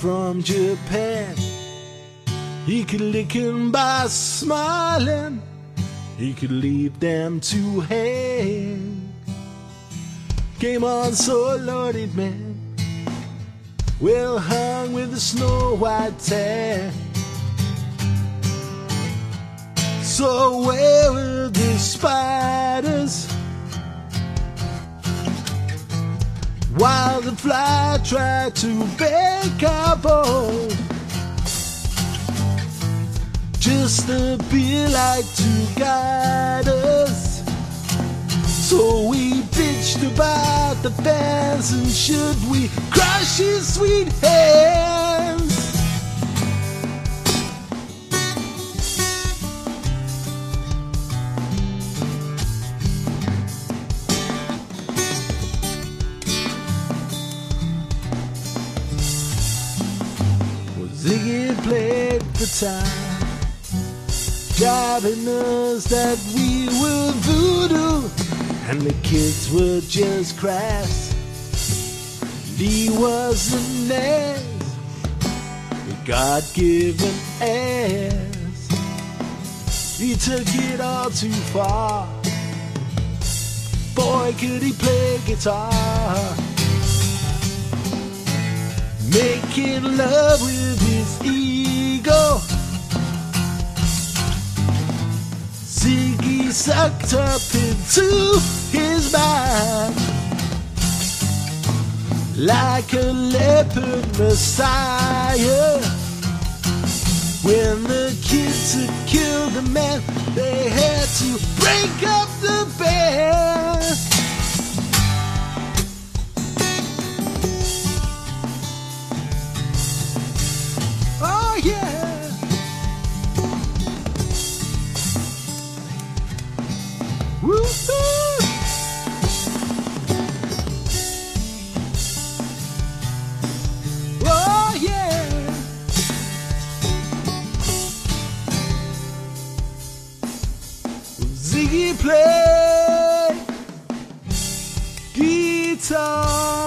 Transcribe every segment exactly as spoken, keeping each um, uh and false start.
from Japan. He could lick him by smiling, he could leave them to hang. Came on so loaded, man, well hung with a snow white tan. So where were the spiders while the fly tried to bake our boat? Just a beer light to guide us. So we bitched about the fans, and should we crush his sweet hands? Well, Ziggy played the time, driving us that we were voodoo, and the kids were just crass. He was an ass, a God-given ass. He took it all too far. Boy, could he play guitar, making love with his ego. Ziggy sucked up into his mind like a leopard messiah. When the kids had killed the man, they had to break up the band. Oh yeah. Woo-hoo! Oh yeah! Ziggy play guitar.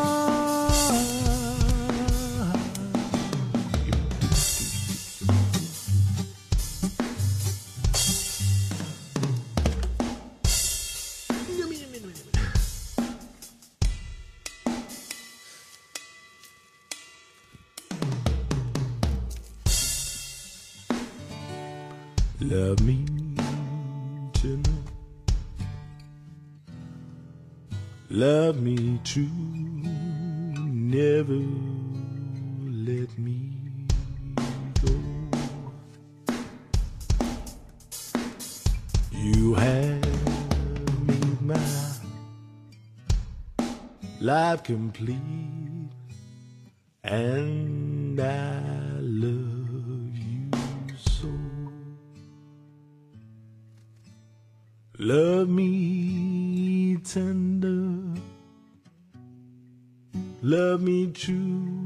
Love me tonight, love me true, never let me go. You have made my life complete, and I love you so. Love me tender, love me true.